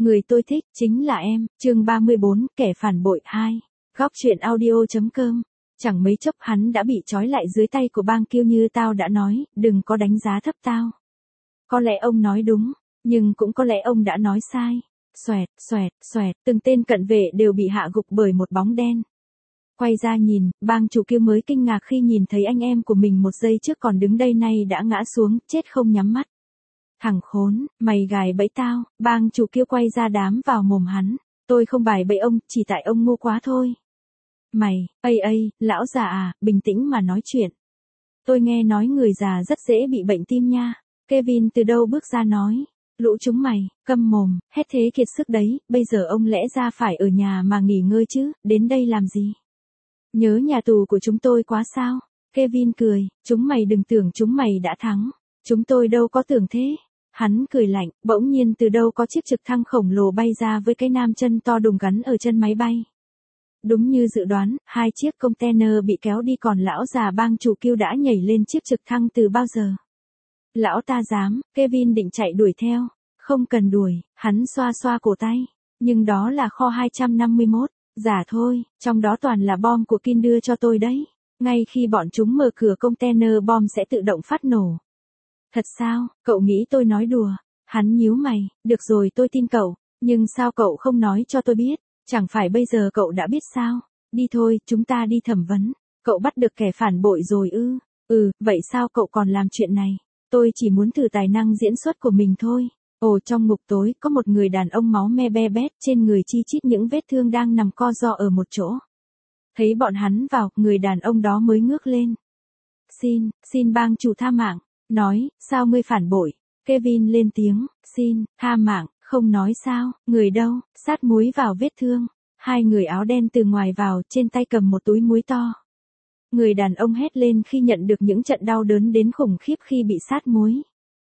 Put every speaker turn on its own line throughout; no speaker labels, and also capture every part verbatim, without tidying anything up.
Người tôi thích, chính là em, chương ba mươi bốn, kẻ phản bội hai. Góc truyện audio.com. Chẳng mấy chốc hắn đã bị trói lại dưới tay của bang Kiêu như tao đã nói, đừng có đánh giá thấp tao. Có lẽ ông nói đúng, nhưng cũng có lẽ ông đã nói sai. Xoẹt, xoẹt, xoẹt, từng tên cận vệ đều bị hạ gục bởi một bóng đen. Quay ra nhìn, bang chủ Kiêu mới kinh ngạc khi nhìn thấy anh em của mình một giây trước còn đứng đây nay đã ngã xuống, chết không nhắm mắt. Thằng khốn, mày gài bẫy tao, bang chủ Kiêu quay ra đám vào mồm hắn. Tôi không bài bẫy ông, chỉ tại ông ngu quá thôi. Mày, ây ây, lão già à, bình tĩnh mà nói chuyện. Tôi nghe nói người già rất dễ bị bệnh tim nha. Kevin từ đâu bước ra nói. Lũ chúng mày, câm mồm, hết thế kiệt sức đấy, bây giờ ông lẽ ra phải ở nhà mà nghỉ ngơi chứ, đến đây làm gì? Nhớ nhà tù của chúng tôi quá sao? Kevin cười, chúng mày đừng tưởng chúng mày đã thắng. Chúng tôi đâu có tưởng thế. Hắn cười lạnh, bỗng nhiên từ đâu có chiếc trực thăng khổng lồ bay ra với cái nam chân to đùng gắn ở chân máy bay. Đúng như dự đoán, hai chiếc container bị kéo đi còn lão già bang chủ Kiêu đã nhảy lên chiếc trực thăng từ bao giờ. Lão ta dám, Kevin định chạy đuổi theo. Không cần đuổi, hắn xoa xoa cổ tay. Nhưng đó là kho hai trăm năm mươi mốt, giả thôi, trong đó toàn là bom của Kin đưa cho tôi đấy. Ngay khi bọn chúng mở cửa container bom sẽ tự động phát nổ. Thật sao, cậu nghĩ tôi nói đùa? Hắn nhíu mày, được rồi tôi tin cậu, nhưng sao cậu không nói cho tôi biết? Chẳng phải bây giờ cậu đã biết sao? Đi thôi, chúng ta đi thẩm vấn. Cậu bắt được kẻ phản bội rồi ư? Ừ, vậy sao cậu còn làm chuyện này? Tôi chỉ muốn thử tài năng diễn xuất của mình thôi. Ồ, trong ngục tối, có một người đàn ông máu me be bét, trên người chi chít những vết thương đang nằm co ro ở một chỗ. Thấy bọn hắn vào, người đàn ông đó mới ngước lên. Xin, xin bang chủ tha mạng. Nói, sao ngươi phản bội? Kevin lên tiếng, xin, tha mạng, không nói sao, người đâu, sát muối vào vết thương. Hai người áo đen từ ngoài vào, trên tay cầm một túi muối to. Người đàn ông hét lên khi nhận được những trận đau đớn đến khủng khiếp khi bị sát muối.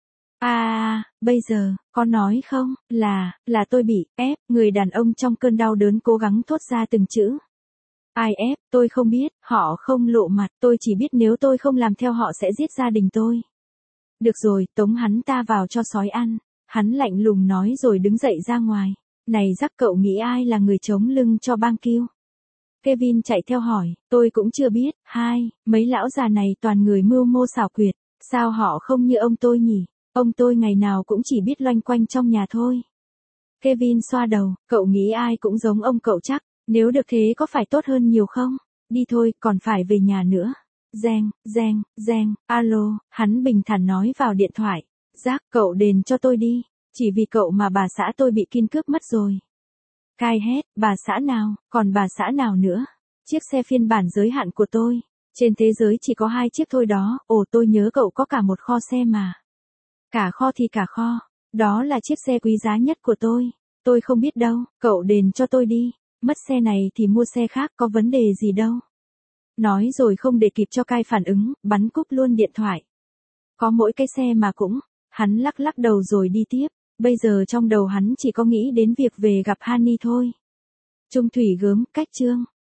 À, bây giờ, có nói không, là, là tôi bị ép, người đàn ông trong cơn đau đớn cố gắng thốt ra từng chữ. Ai ép, tôi không biết, họ không lộ mặt, tôi chỉ biết nếu tôi không làm theo họ sẽ giết gia đình tôi. Được rồi, tống hắn ta vào cho sói ăn. Hắn lạnh lùng nói rồi đứng dậy ra ngoài. Này rắc cậu nghĩ ai là người chống lưng cho bang Kiêu? Kevin chạy theo hỏi, tôi cũng chưa biết. Hai, mấy lão già này toàn người mưu mô xảo quyệt. Sao họ không như ông tôi nhỉ? Ông tôi ngày nào cũng chỉ biết loanh quanh trong nhà thôi. Kevin xoa đầu, cậu nghĩ ai cũng giống ông cậu chắc. Nếu được thế có phải tốt hơn nhiều không? Đi thôi, còn phải về nhà nữa. Reng, reng, reng, alo, hắn bình thản nói vào điện thoại. Jack, cậu đền cho tôi đi. Chỉ vì cậu mà bà xã tôi bị Kin cướp mất rồi. Cai hét, bà xã nào, còn bà xã nào nữa? Chiếc xe phiên bản giới hạn của tôi. Trên thế giới chỉ có hai chiếc thôi đó. Ồ, tôi nhớ cậu có cả một kho xe mà. Cả kho thì cả kho. Đó là chiếc xe quý giá nhất của tôi. Tôi không biết đâu, cậu đền cho tôi đi. Mất xe này thì mua xe khác, có vấn đề gì đâu. Nói rồi không để kịp cho Cai phản ứng, bắn cúp luôn điện thoại. Có mỗi cái xe mà cũng, hắn lắc lắc đầu rồi đi tiếp. Bây giờ trong đầu hắn chỉ có nghĩ đến việc về gặp Hani thôi. Trung thủy gớm, cách chương.